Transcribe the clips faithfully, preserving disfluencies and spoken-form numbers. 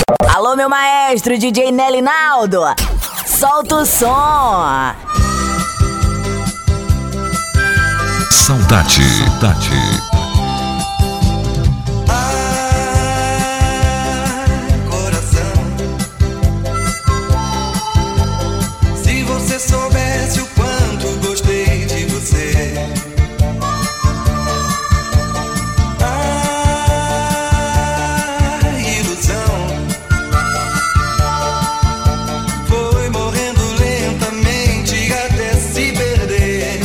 Alô, meu maestro, D J Nelly Naldo, solta o som. Saudade, saudade. Soubesse o quanto gostei de você. Ah, ilusão foi morrendo lentamente até se perder.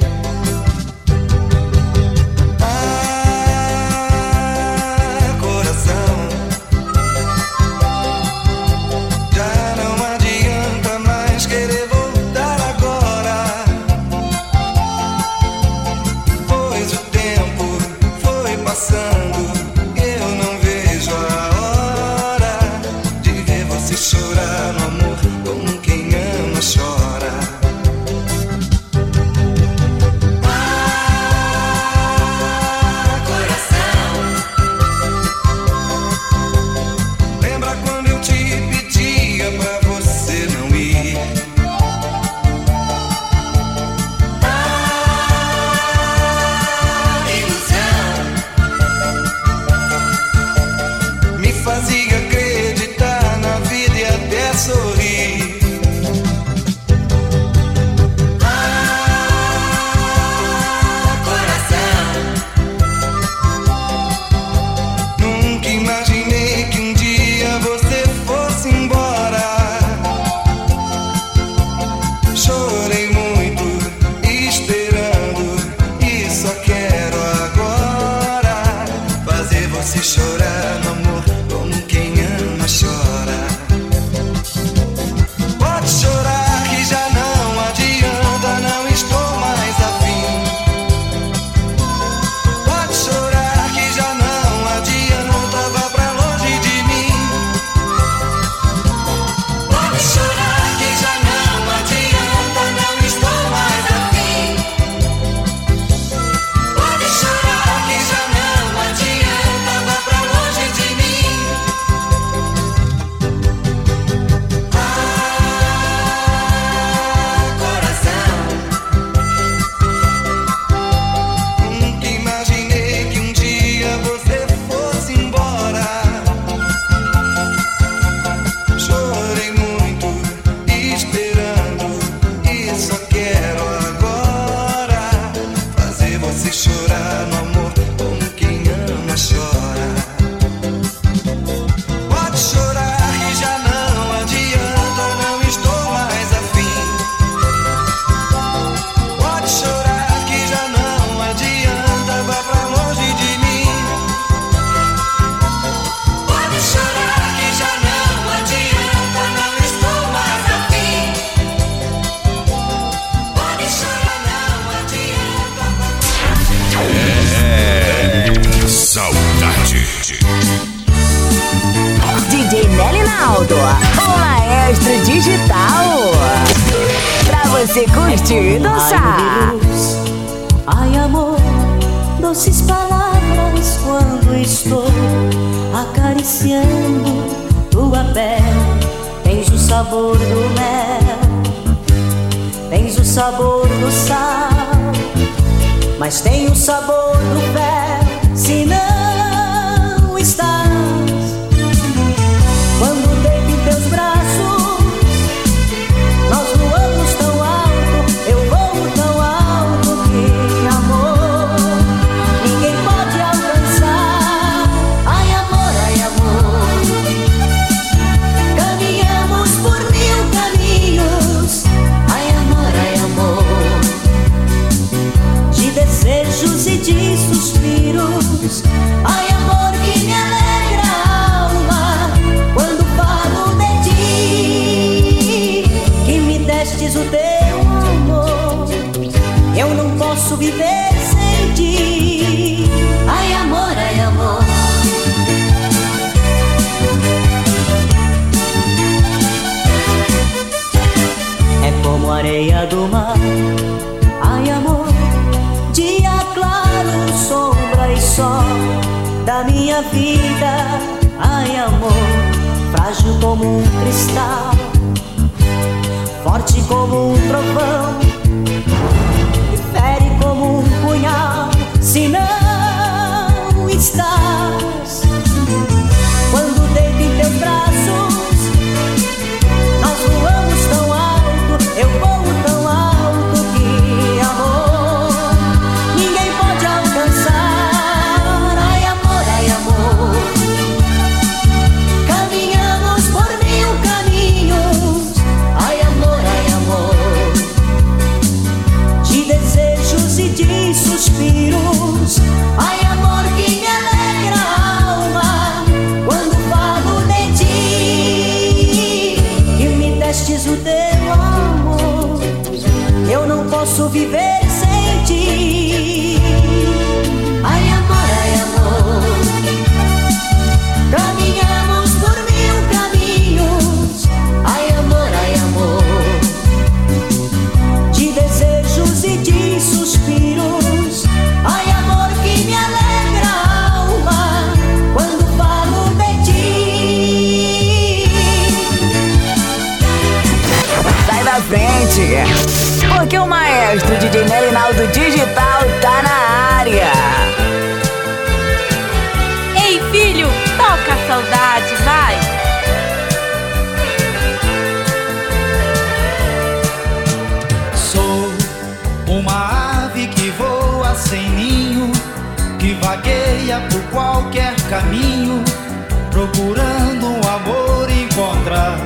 Ah, coração, já não adianta mais querer voltar. Eu não vejo a hora de ver você chorar no amor como quem ama chora. Ah, coração, lembra quando eu te pedia pra você não ir? Fazia acreditar na vida e até sorrir. Ah, coração, nunca imaginei que um dia você fosse embora. Chorei muito esperando e só quero agora fazer você chorar no amor. Chora. Pode chorar que já não adianta, não estou mais afim. Pode chorar que já não adianta, vá pra longe de mim. Pode chorar que já não adianta, não estou mais afim. Pode chorar que já não adianta, vá pra longe de mim. Chorar no amor como quem ama chora. Pode chorar que já não adianta, não estou mais afim. Pode chorar que já não adianta, vá pra longe de mim. Pode chorar que já não adianta, não estou mais afim. Pode chorar, não adianta. É, saudade. D J Nelly Naldo, o maestro digital, pra você curtir e dançar. Ai, amor, doces palavras quando estou acariciando tua pele. Tens o sabor do mel, tens o sabor do sal, mas tem o sabor do fel se não estás. Quando deito em teus braços, nós voamos tão alto, eu voo tão alto que, amor, ninguém pode alcançar. Ai, amor, ai, amor, caminhamos por mil caminhos. Ai, amor, ai, amor, de desejos e de suspiros. Ai, amor, que me alegra a alma quando falo de ti, que me destes o teu amor. Eu não posso viver sem ti. Ai, amor, ai, amor, é como areia do mar. Ai, amor, dia claro, sombra e sol da minha vida. Ai, amor, frágil como um cristal, forte como um trovão, e fere como um punhal. Se não estás, quando deito em teus braços, nós voamos tão alto, eu voo tão alto que amor ninguém pode alcançar. Ai amor, ai amor, caminhamos por mil caminhos. Ai amor, ai amor, de desejos e de suspiros. Ai amor que me alegra a alma quando falo de ti, que me destes o teu amor. Eu não posso viver sem ti. Ai amor, ai amor, caminhamos por mil caminhos. Ai amor, ai amor, de desejos e de suspiros. Ai amor que me alegra a alma quando falo de ti. Sai da frente, porque o maestro D J Nelinaldo Digital tá na área. Ei filho, toca a saudade, vai! Sou uma ave que voa sem ninho, que vagueia por qualquer caminho, procurando um amor encontrar.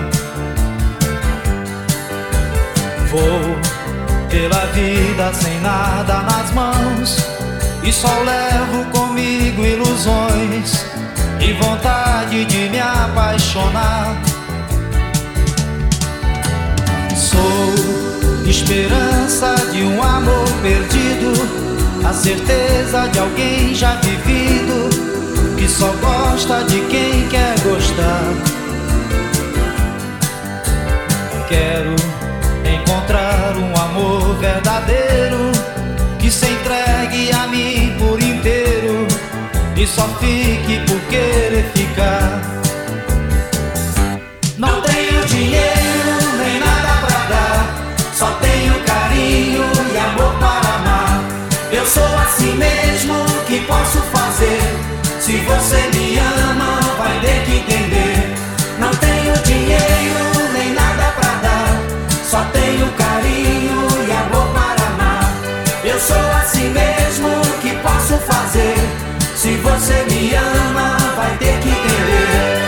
Vou pela vida sem nada nas mãos, e só levo comigo ilusões e vontade de me apaixonar. Sou esperança de um amor perdido, a certeza de alguém já vivido, que só gosta de quem quer gostar. Quero encontrar um amor verdadeiro, que se entregue a mim por inteiro e só fique por querer ficar. Não tenho dinheiro nem nada pra dar, só tenho carinho e amor para amar. Eu sou assim mesmo, que posso fazer? Se você me ama, vai ter que entender. Não tenho dinheiro nem nada pra dar, só tenho carinho e amor para amar. Eu sou assim mesmo, que posso fazer? Se você me ama, vai ter que entender.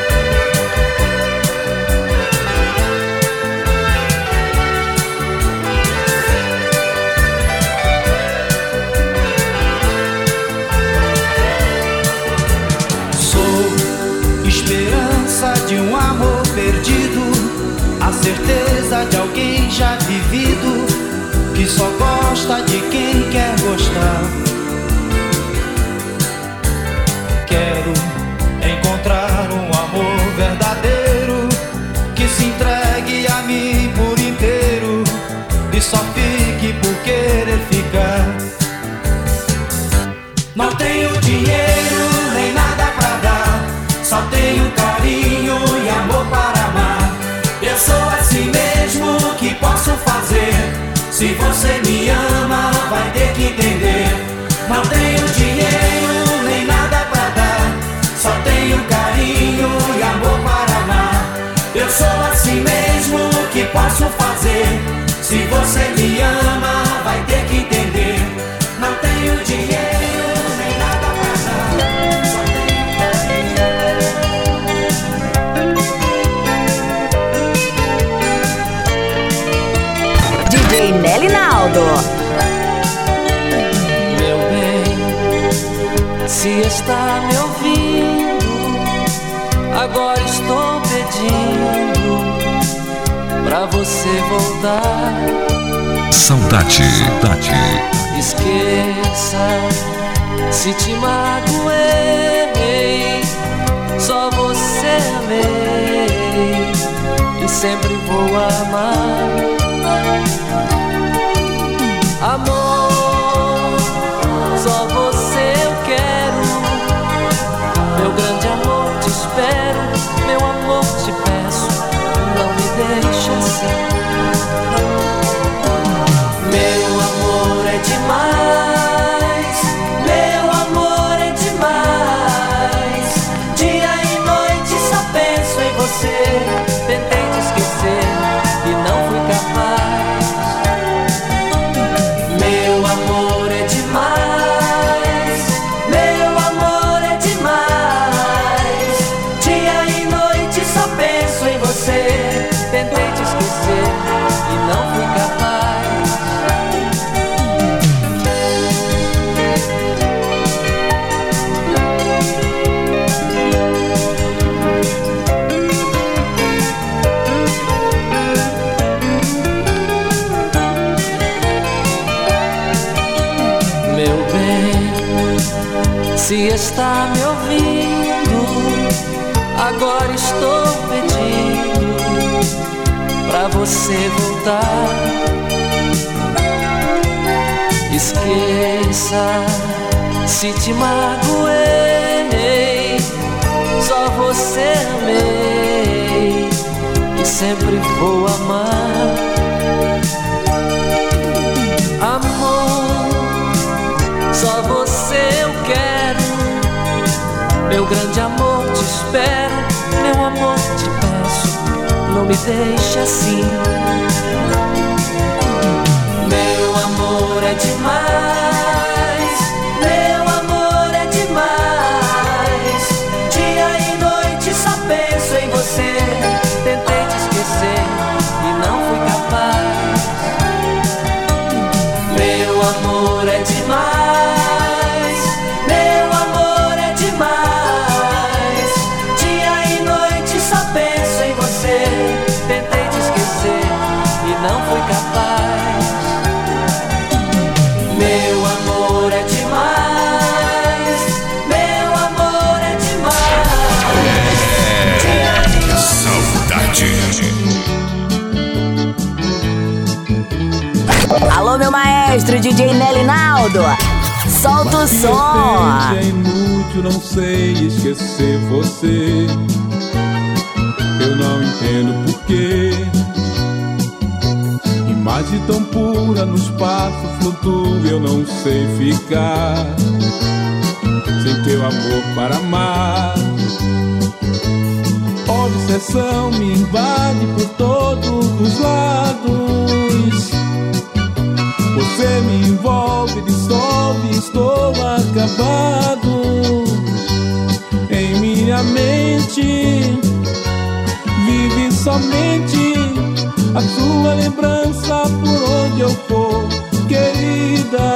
Esperança de um amor perdido, a certeza de alguém já vivido, que só gosta de quem quer gostar. Quero encontrar um amor verdadeiro, que se entregue a mim por inteiro e só fique por querer ficar. Não tenho dinheiro nem nada pra dar, só tenho carinho e amor para amar. Eu sou assim mesmo, que posso fazer? Se você me ama, vai ter que entender. Não tenho dinheiro nem nada pra dar, só tenho carinho e amor para amar. Eu sou assim mesmo, que posso fazer? Se você me ama, vai ter que entender. Não tenho dinheiro nem nada pra dar, só tenho D J Nelinaldo. Meu bem, se está me ouvindo, agora estou pedindo pra você voltar. Saudade, saudade. Esqueça se te magoei, só você amei e sempre vou amar. Amor, só você eu quero, meu grande amor te espero, meu amor. está me ouvindo, agora estou pedindo pra você voltar. Esqueça se te magoei, só você amei e sempre vou amar. Amor, só você eu quero, meu grande amor te espero, meu amor te peço, não me deixe assim. Meu amor é demais, meu amor é demais, dia e noite só penso em você, tentei te esquecer e não fui capaz. Meu amor é demais, meu amor é demais, dia e noite só penso em você, tentei te esquecer e não fui capaz. Meu amor é demais, meu amor é demais. Saudade. Alô, meu maestro, D J Nelinaldo, solta o som. É inútil, não sei esquecer você. Eu não entendo porquê. Imagem tão pura no espaço flutua, eu não sei ficar sem teu amor para amar. Obsessão me invade por todos os lados. Você me envolve, dissolve, estou acabado. Em minha mente vive somente a sua lembrança por onde eu for, querida.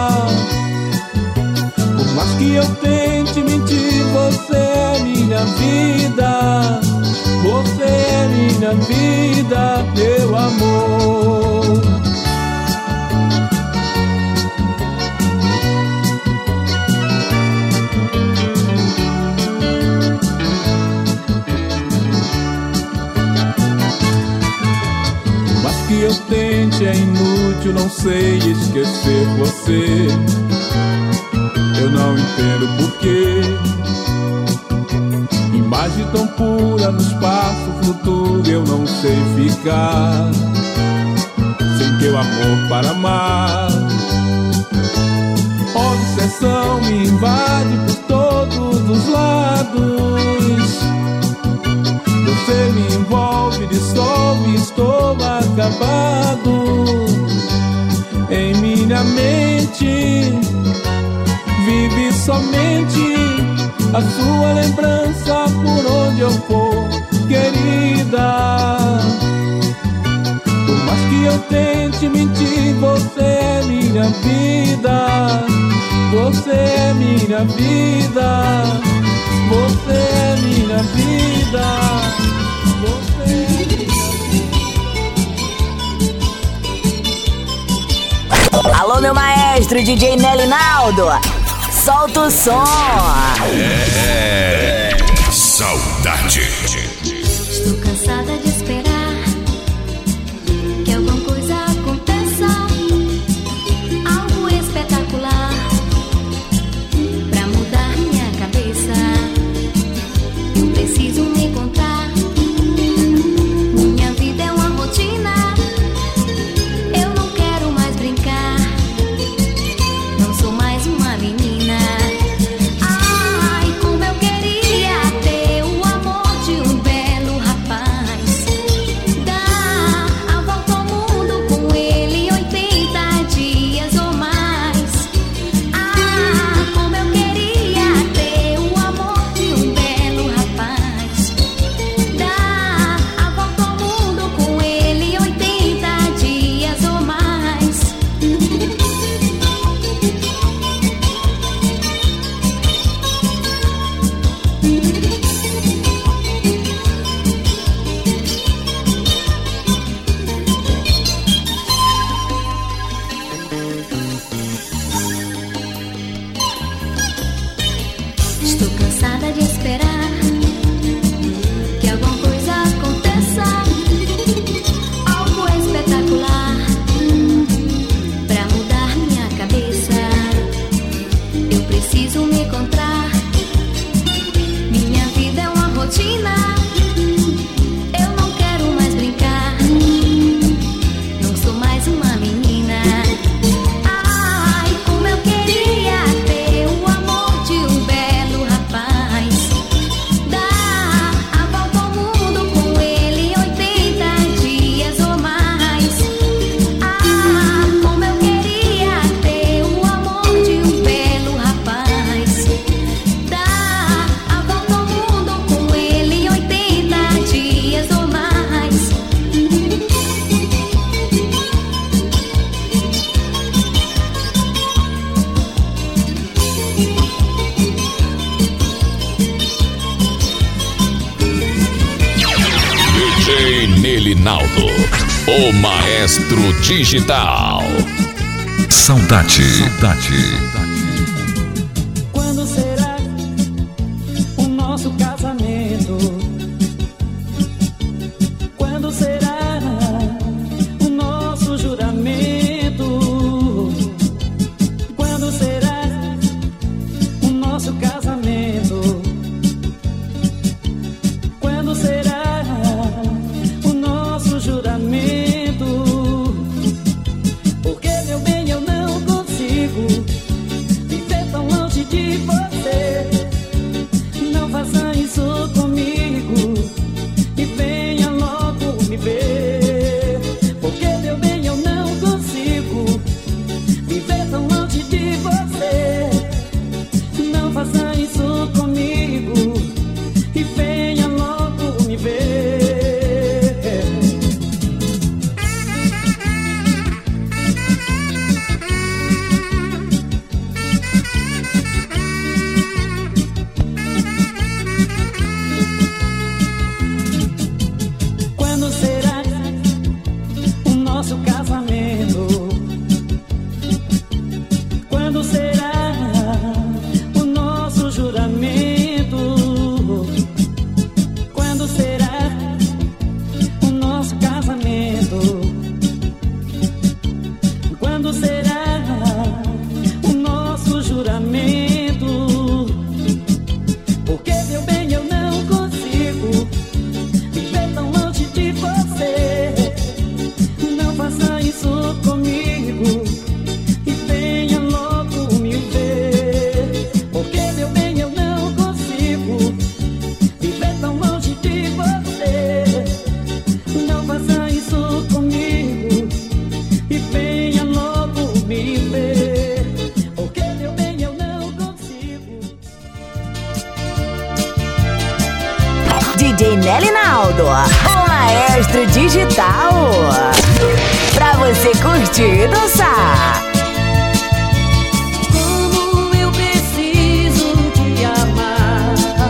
Por mais que eu tente mentir, você é minha vida. Você é minha vida, meu amor. Que eu tente é inútil, não sei esquecer você. Eu não entendo porquê. Imagem tão pura no espaço flutua, eu não sei ficar sem teu amor para amar. Obsessão me invade por todos os lados. Você me envolve, dissolve, estou acabado. Em minha mente vive somente a sua lembrança por onde eu for, querida. Por mais que eu tente mentir, você é minha vida. Você é minha vida. Você é minha vida. Você é minha... Alô, meu maestro, D J Nelinaldo, solta o som. É, saudade. Estou cansada de esperar que alguma coisa aconteça, algo espetacular pra mudar minha cabeça. Eu preciso me encontrar. Minha vida é uma rotina, eu não quero mais brincar. Não sou mais uma menina. Ai, como eu queria ter o amor de um Melinaldo, o maestro digital. Saudade. Saudade. Quando será o nosso casamento? Quando será o nosso juramento? Quando será o nosso casamento? Quando será o nosso juramento? Porque, meu bem, eu não consigo viver tão longe de você. Não faça isso comigo e venha logo me ver. Porque, meu bem, eu não consigo viver tão longe de você. Não faça isso comigo e venha logo me ver. Quando será o nosso casamento? Quando será o nosso juramento? Quando será o nosso casamento? Quando será o nosso juramento? Porque, meu bem, eu não consigo viver tão longe de você. Não faça isso comigo e venha logo me ver. Porque, meu bem, eu não consigo viver tão longe de você. Não faça isso comigo e venha logo me ver. Porque, meu bem, eu não consigo. D J Melinaldo, o maestro digital. Pra você curtir e dançar. Como eu preciso te amar,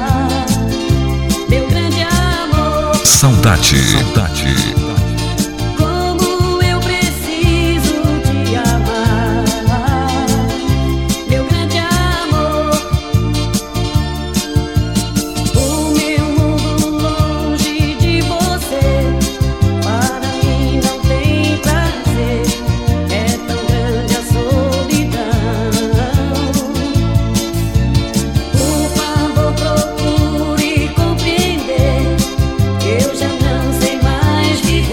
meu grande amor. Saudade. Saudade. Como eu preciso te amar, meu grande amor. O meu mundo longe de você, para mim não tem prazer. É tão grande a solidão. Por favor, procure compreender que eu já não sei mais viver.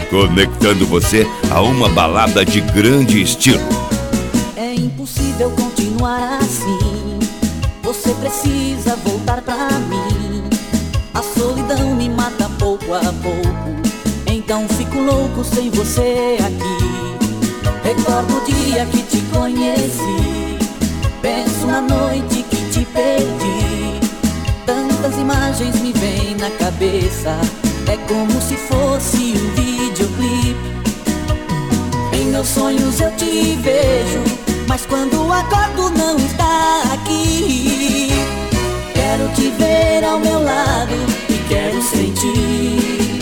conectando você a uma balada de grande estilo. É impossível continuar assim. Você precisa voltar pra mim. A solidão me mata pouco a pouco. Então fico louco sem você aqui. Recordo o dia que te conheci. Penso na noite que te perdi. Tantas imagens me vêm na cabeça. É como se fosse um videoclipe. Em meus sonhos eu te vejo, mas quando acordo não está aqui. Quero te ver ao meu lado e quero sentir.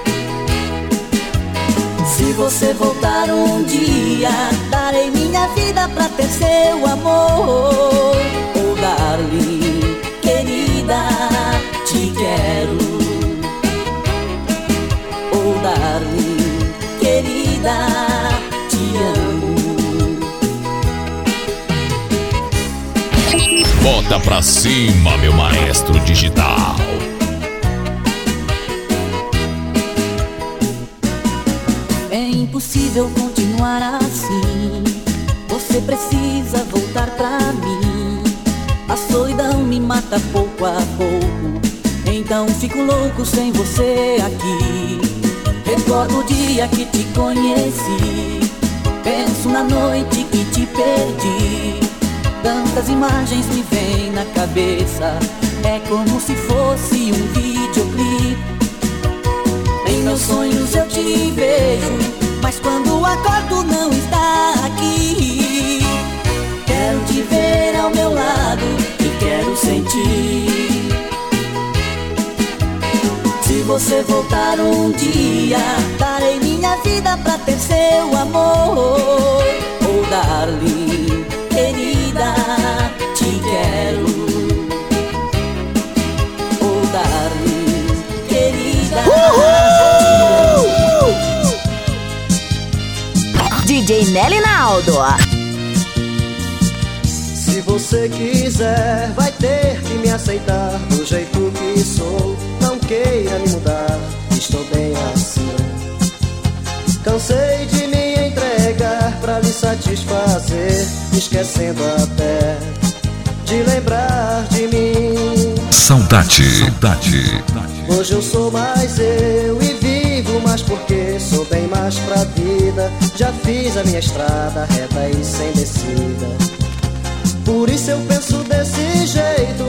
Se você voltar um dia, darei minha vida pra ter seu amor. Oh, darling, querida, te quero. Oh, darling, querida, te amo. Bota pra cima, meu maestro digital. É impossível continuar assim. Você precisa voltar pra mim. A solidão me mata pouco a pouco. Então fico louco sem você aqui. Recordo o dia que te conheci. Penso na noite que te perdi. Tantas imagens me vêm na cabeça. É como se fosse um videoclipe. Em meus sonhos eu te vejo, mas quando acordo não está aqui. Quero te ver ao meu lado e quero sentir. Se você voltar um dia, darei minha vida pra ter seu amor. Oh, darling, querida, te quero. Oh, darling, querida. D J Nelly Naldo. Se você quiser, vai ter que me aceitar do jeito que sou. Não queira me mudar, estou bem assim. Cansei de me entregar pra lhe satisfazer, esquecendo até de lembrar de mim. Saudade, saudade. Hoje eu sou mais eu e vivo mais porque sou bem mais pra vida. Já fiz a minha estrada reta e sem descida. Por isso eu penso desse jeito.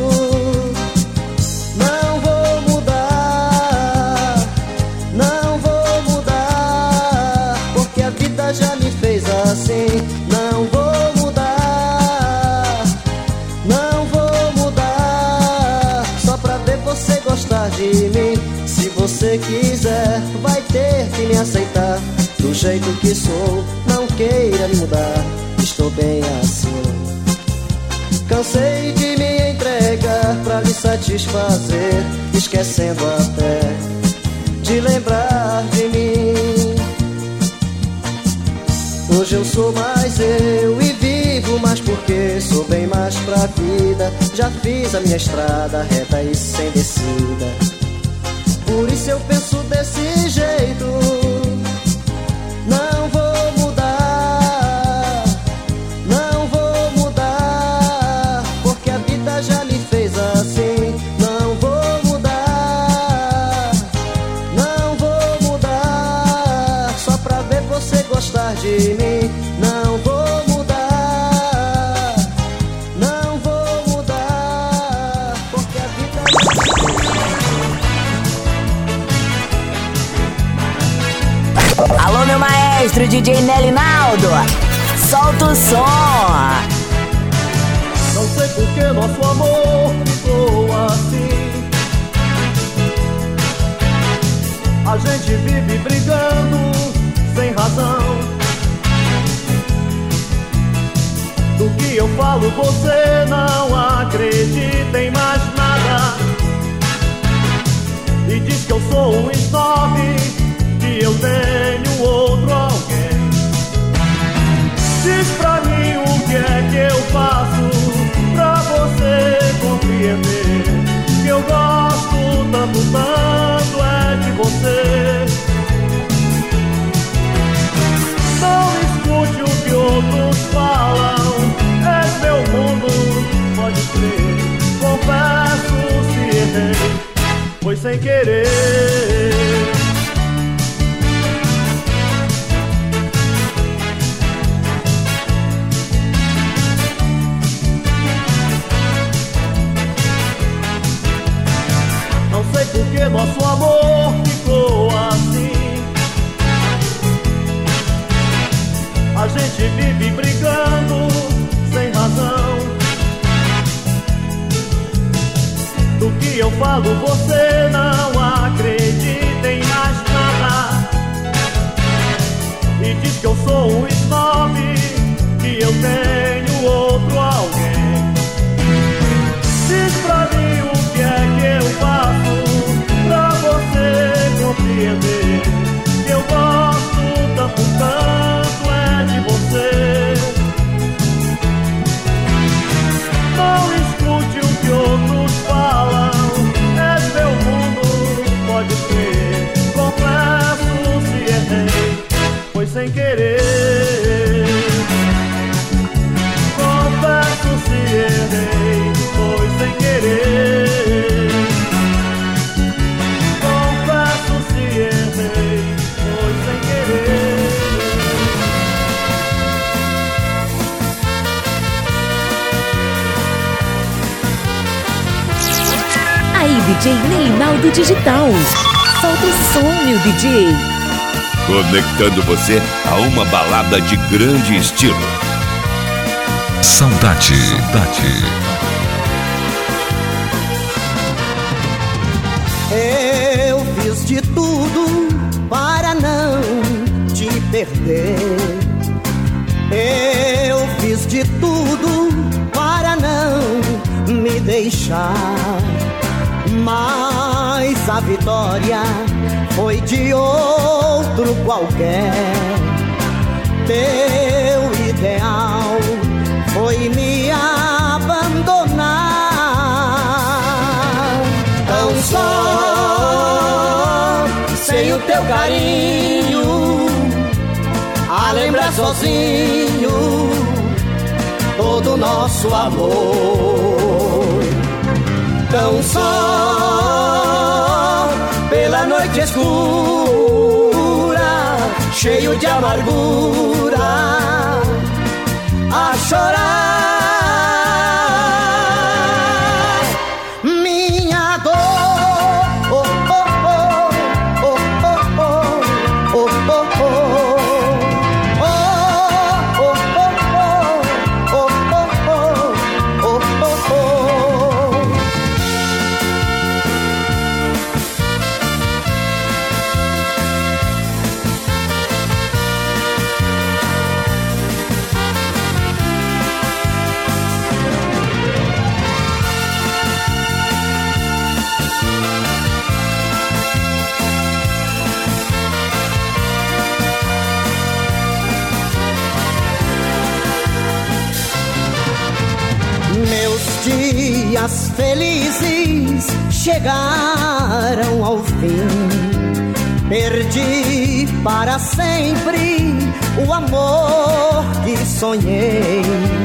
Não vou mudar, não vou mudar, porque a vida já me fez assim. Não vou mudar, não vou mudar, só pra ver você gostar de mim. Se você quiser, vai ter que me aceitar do jeito que sou. Não queira me mudar, estou bem assim. Cansei de me entregar pra lhe satisfazer, esquecendo até de lembrar de mim. Hoje eu sou mais eu e vivo mais porque sou bem mais pra vida. Já fiz a minha estrada reta e sem descida. Por isso eu penso desse jeito. Não vou mudar, não vou mudar, porque a vida já me fez assim. Não vou mudar, não vou mudar, só pra ver você gostar de mim. Não vou mudar, não vou mudar, porque a vida... Alô, meu maestro D J Nelly Naldo, solta o som. Não sei por que nosso amor ficou assim. A gente vive brigando sem razão. Do que eu falo você não acredita em mais nada. E diz que eu sou um snob, que eu tenho outro alguém. Diz pra mim o que é que eu faço pra você compreender que eu gosto tanto, tanto é de você. sem querer. Não sei por que nosso amor ficou assim. A gente vive brigando sem razão. Do que eu falo você não acredita em mais nada. E diz que eu sou um snob, que eu tenho outro alguém. Diz pra mim o que é que eu faço pra você compreender que eu gosto tanto, tanto é de você. Não escute o que outros falam, é meu mundo, pode ser. Confesso se errei, foi sem querer. Confesso se errei, foi sem querer. Confesso se errei, foi sem querer. Aí, D J Neinaldo Digital. Solta o som, meu D J. Conectando você a uma balada de grande estilo. Saudade, saudade. Eu fiz de tudo para não te perder. Eu fiz de tudo para não me deixar. Mas a vitória foi de outro qualquer. Teu ideal foi me abandonar. Tão só, sem o teu carinho, a lembrar sozinho todo o nosso amor. Tão só, pela noite escura, cheio de amargura, a chorar minha dor. Oh, oh, oh, oh, oh, oh, oh, oh, oh. Dias felizes chegaram ao fim. Perdi para sempre o amor que sonhei.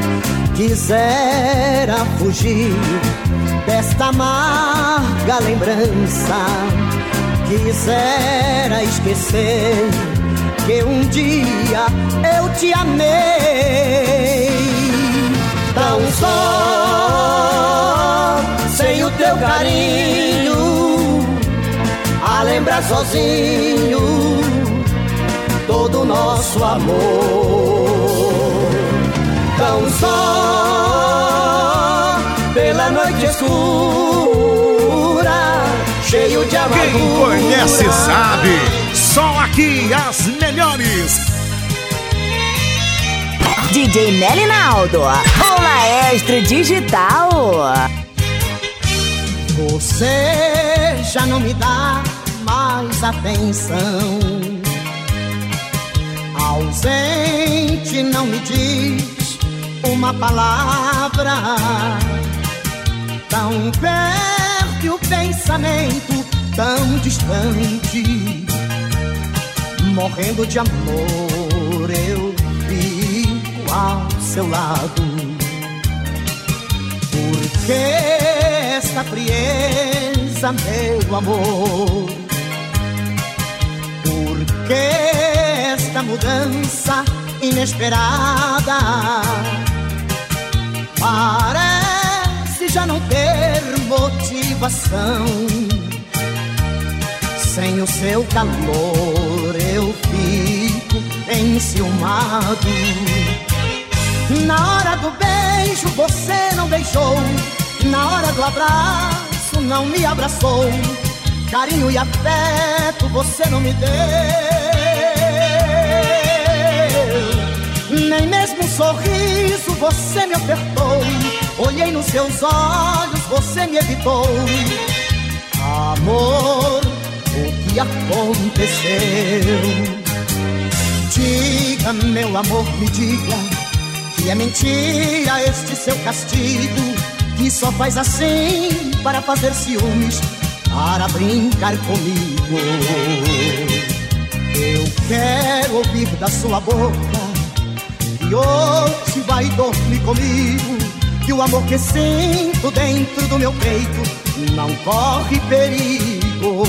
Quisera fugir desta amarga lembrança. Quisera esquecer que um dia eu te amei. Tão só, sem o teu carinho, a lembrar sozinho todo o nosso amor. Tão só, pela noite escura, cheio de amargura. Quem conhece sabe, só aqui as melhores. D J Neinaldo, o maestro digital. Você já não me dá mais atenção. Ausente, não me diz uma palavra. Tão perto e o pensamento tão distante. Morrendo de amor eu fico ao seu lado. Porque esta frieza diza, meu amor, por que esta mudança inesperada? Parece já não ter motivação. Sem o seu calor eu fico enciumado. Na hora do beijo você não beijou, na hora do abraço não me abraçou, carinho e afeto você não me deu, nem mesmo um sorriso você me apertou. Olhei nos seus olhos, você me evitou. Amor, o que aconteceu? Diga, meu amor, me diga, que é mentira este seu castigo, que só faz assim para fazer ciúmes, para brincar comigo. Eu quero ouvir da sua boca que hoje vai dormir comigo, que o amor que sinto dentro do meu peito não corre perigo.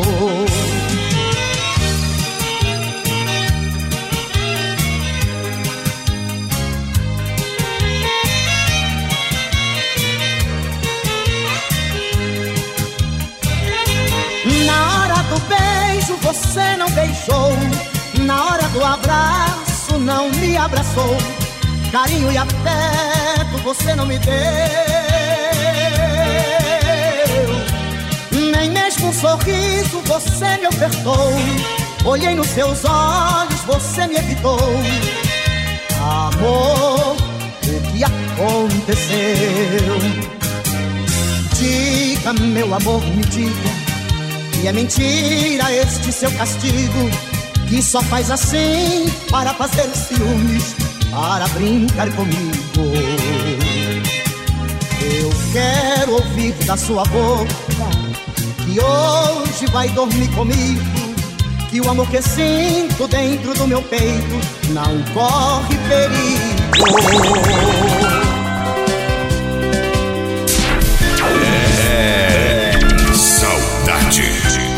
Na hora do beijo você não beijou, na hora do abraço não me abraçou, carinho e afeto você não me deu, nem mesmo um sorriso você me ofertou. Olhei nos seus olhos, você me evitou. Amor, o que aconteceu? Diga, meu amor, me diga, que é mentira este seu castigo, que só faz assim para fazer ciúmes, para brincar comigo. Eu quero ouvir da sua boca que hoje vai dormir comigo, que o amor que sinto dentro do meu peito não corre perigo. É saudade.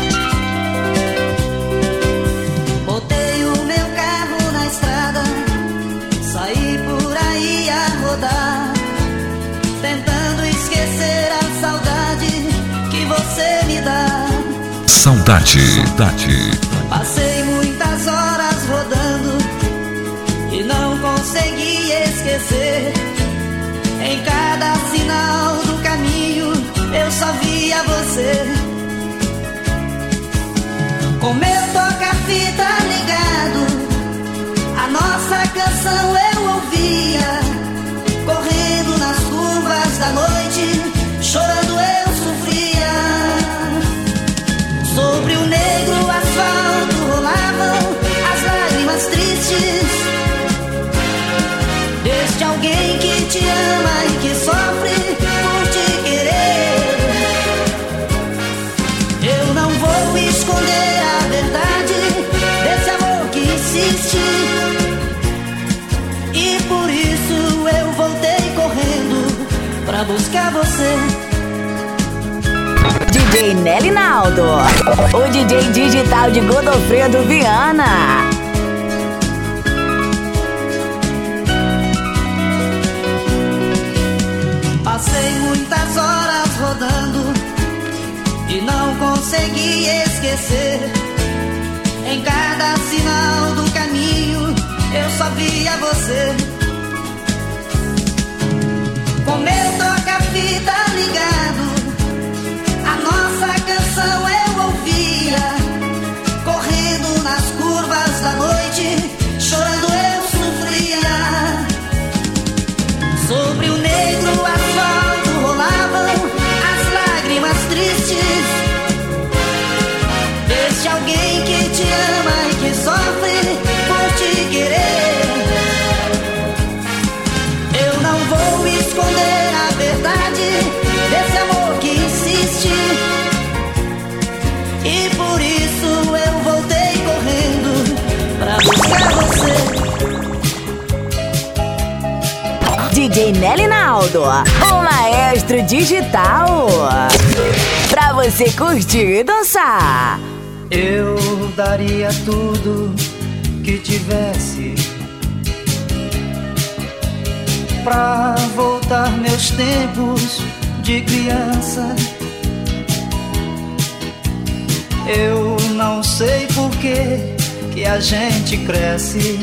Botei o meu carro na estrada, saí por aí a rodar, tentando esquecer a saudade que você me dá. Saudade, saudade. Passei muitas horas rodando e não consegui esquecer. Em cada sinal do caminho eu só via você. Com meu toca-fita ligado, a nossa canção eu ouvia. Correndo nas curvas da noite, chorando eu sofria. Sobre o negro asfalto rolavam as lágrimas tristes deste alguém que te ama e que sofre por te querer. Eu não vou esconder a verdade desse amor que insiste, e por isso eu voltei correndo pra buscar você. D J Nelly Naldo, o D J digital de Godofredo Viana. Passei muitas horas rodando e não consegui esquecer. Em cada sinal do caminho eu só via você. Com meu toca-fita ligado, a nossa canção eu ouvia. Correndo nas curvas da noite, chorando eu sofria. Sobre o negro asfalto rolavam as lágrimas tristes deste alguém que te ama e que sofre por te querer. Eu não vou esconder a verdade desse amor que insiste, e por isso eu voltei correndo pra buscar você. J Nelly Naldo, o maestro digital. Pra você curtir e dançar. Eu daria tudo que tivesse pra voltar meus tempos de criança. Eu não sei por que que a gente cresce,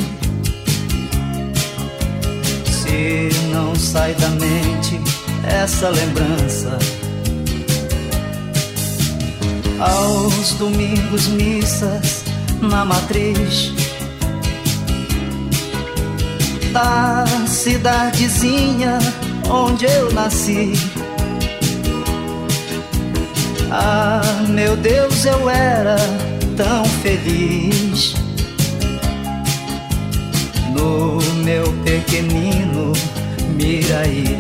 se não sai da mente essa lembrança. Aos domingos missas na matriz da cidadezinha onde eu nasci. Ah, meu Deus, eu era tão feliz no meu pequenino Miraí.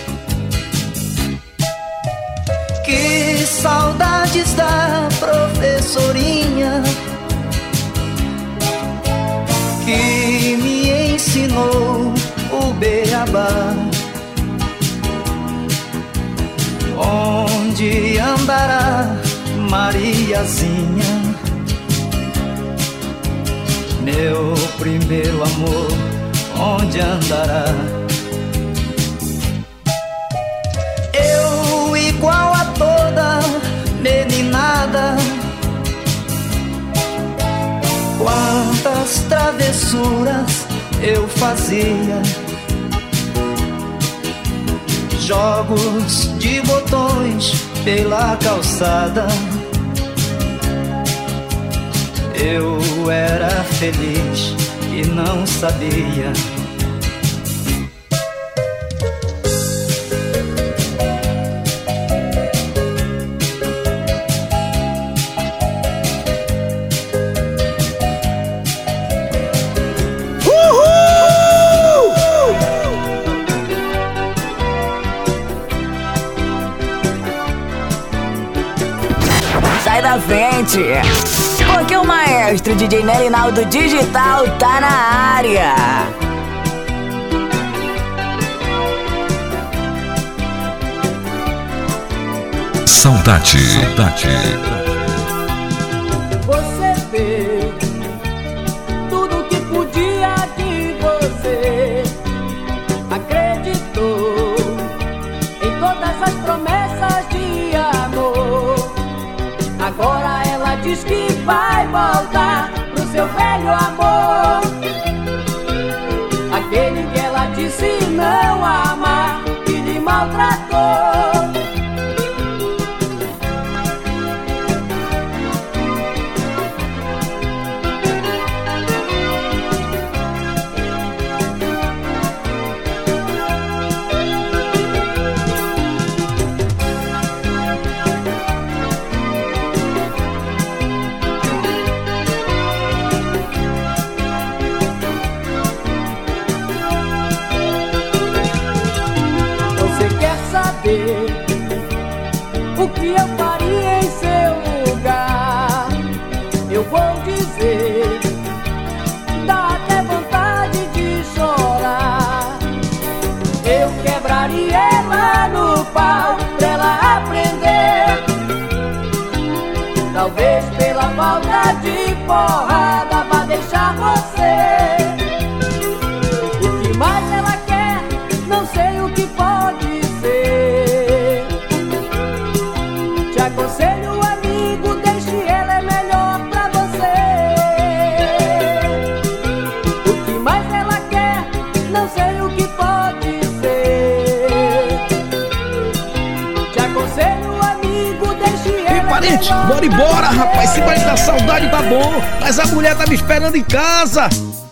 Que saudades da professorinha que me ensinou o beabá. Onde andará Mariazinha, meu primeiro amor, onde andará? Eu igual a toda meninada, quantas travessuras eu fazia, jogos de botões pela calçada. Eu era feliz e não sabia. Sai da frente, porque o maestro D J Nelly Naldo Digital tá na área. Saudade, saudade. Você fez tudo que podia de você, acreditou em todas as promessas de amor. Agora ela diz que vai voltar pro seu velho amor, aquele que ela disse não amar, que lhe maltratou. O que eu faria em seu lugar? Eu vou dizer, dá até vontade de chorar. Eu quebraria ela no pau pra ela aprender, talvez pela falta de porrada pra deixar você. O que mais ela quer, não sei o que pode. Aconselho, amigo, deixe ela, é melhor pra você. O que mais ela quer, não sei o que pode ser. Te aconselho, amigo, deixe ela. Ei, parente, bora embora, rapaz. Se vai dar saudade, tá bom. Mas a mulher tá me esperando em casa.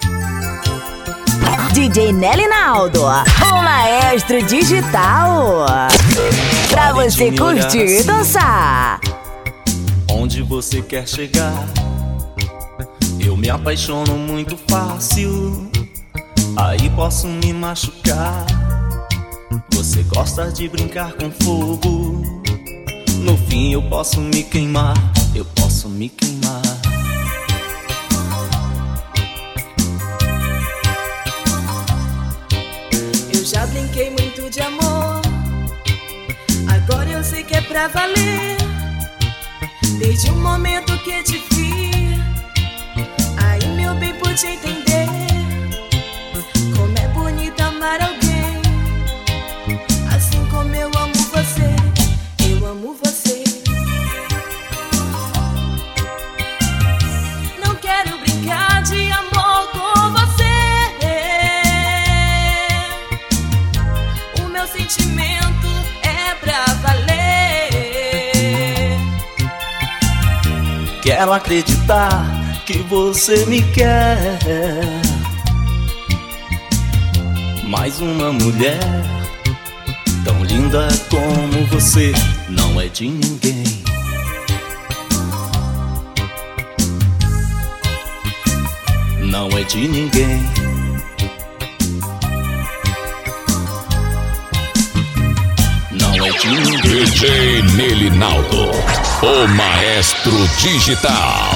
D J Nelly Naldo, o maestro digital. Pra você curtir e dançar. Onde você quer chegar? Eu me apaixono muito fácil, aí posso me machucar. Você gosta de brincar com fogo, no fim eu posso me queimar. Eu posso me queimar. Eu já brinquei pra valer. Desde o momento que te vi, aí meu bem pude entender como é bonito amar alguém, assim como eu amo você, eu amo você. Não quero brincar de amor com você, o meu sentimento é pra valer. Quero acreditar que você me quer, mas uma mulher tão linda como você não é de ninguém. Não é de ninguém. Não é de ninguém. D J Nelinaldo, o maestro digital.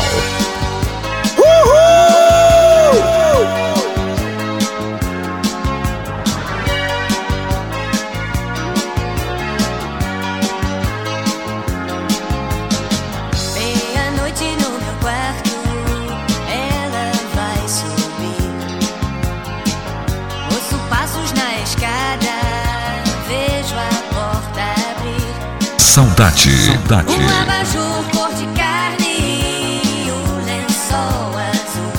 Meia-noite no meu quarto, ela vai subir. Ouço passos na escada, vejo a porta abrir. Saudade, saudade. Um abajur cor de carne e um lençol azul,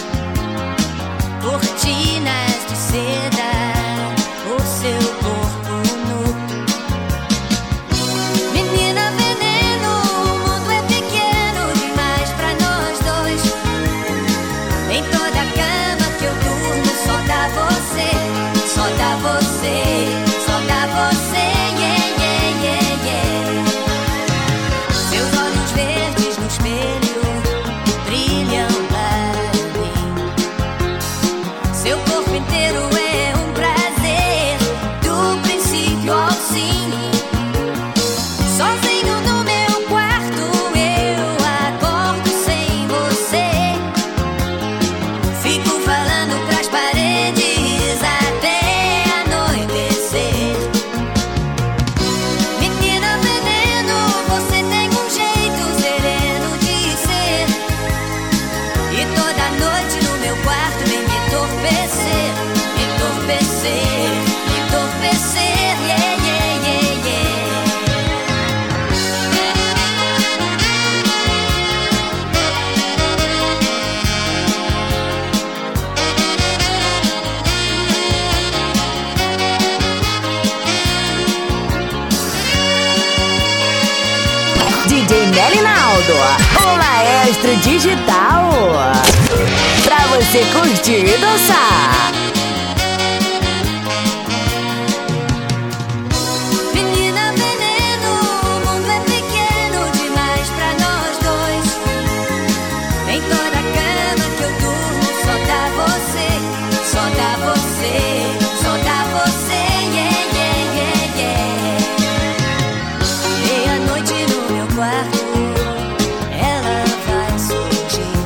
cortinas de seda, o seu corpo nu. Menina veneno, o mundo é pequeno demais pra nós dois. Em toda cama que eu durmo só dá você, só dá você, só dá você, yeah, yeah, yeah, yeah. Seus olhos verdes no espelho brilham para mim. Seu corpo inteiro é um prazer, do princípio ao fim. Sozinho no meu quarto eu acordo sem você. Fico falando pras paredes até anoitecer. Menina veneno, você tem um jeito sereno de ser, e toda noite no meu quarto vem me entorpecer, me entorpecer, me entorpecer, yeah, yeah, yeah, yeah. D J Nelinaldo, o maestro digital. Pra você curtir e dançar. Menina veneno, o mundo é pequeno demais pra nós dois. Em toda cama que eu durmo só dá você, só dá você, só dá você, yeah, yeah, yeah, yeah. Meia-noite no meu quarto, ela vai surgir.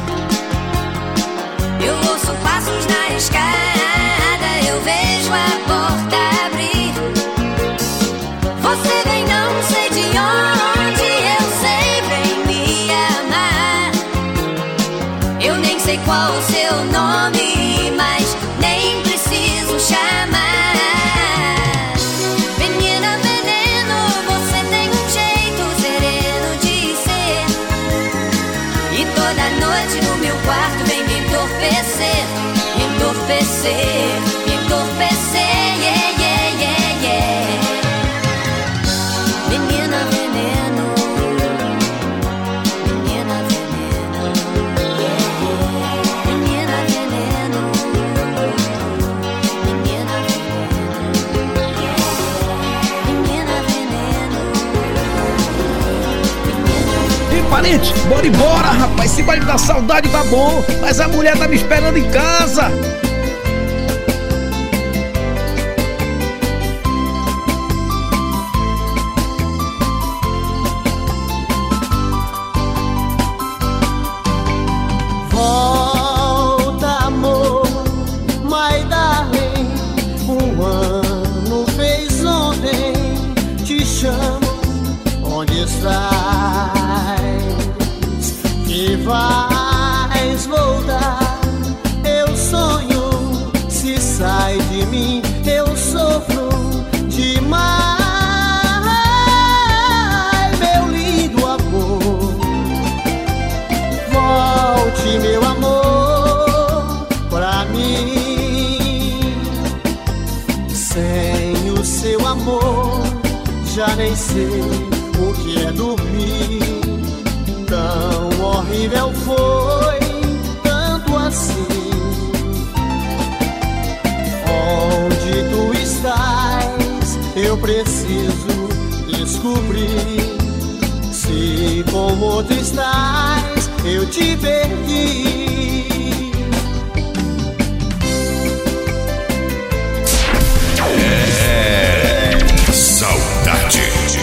Eu ouço passos na escada, eu vejo a porta abrir. Você vem não sei de onde, eu sei, vem me amar. Eu nem sei qual o seu nome, mas nem preciso chamar. Menina veneno, você tem um jeito sereno de ser, e toda noite no meu quarto vem me entorpecer, me entorpecer, me entorpecer, yeah, yeah, yeah, yeah. Menina veneno, menina veneno, yeah, yeah. Menina veneno, menina veneno, yeah, yeah. Menina veneno, E parente, bora embora, rapaz. Esse baile da saudade tá bom, mas a mulher tá me esperando em casa. Volta, amor, my darling. Um ano fez ontem. Te chamo, onde estás, que vais voltar. Eu sonho, se sai de mim, eu sofro demais. Meu lindo amor, volte, meu amor, pra mim. Sem o seu amor, já nem sei o que é dormir. Tão horrível foi, tanto assim. Onde tu estás, eu preciso descobrir. Se com outro estás, eu te perdi. É saudade.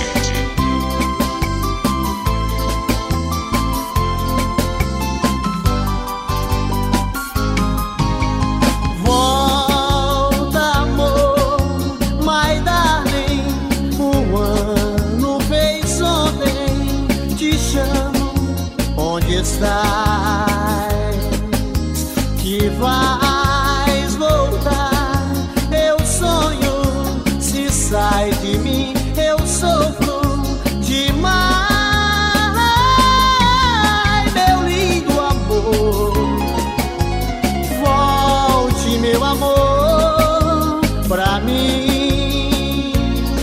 Volta, amor, my darling. Um ano fez ontem. Te chamo, onde estás? Que vais voltar. Eu sonho, se sai de mim, eu sofro demais. Meu lindo amor, volte, meu amor, pra mim.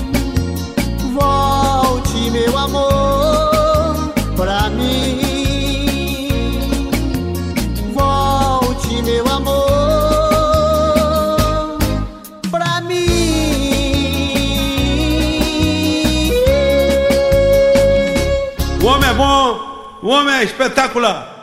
Volte, meu amor, pra mim. Volte, meu amor, pra mim. O homem é bom, o homem é espetacular.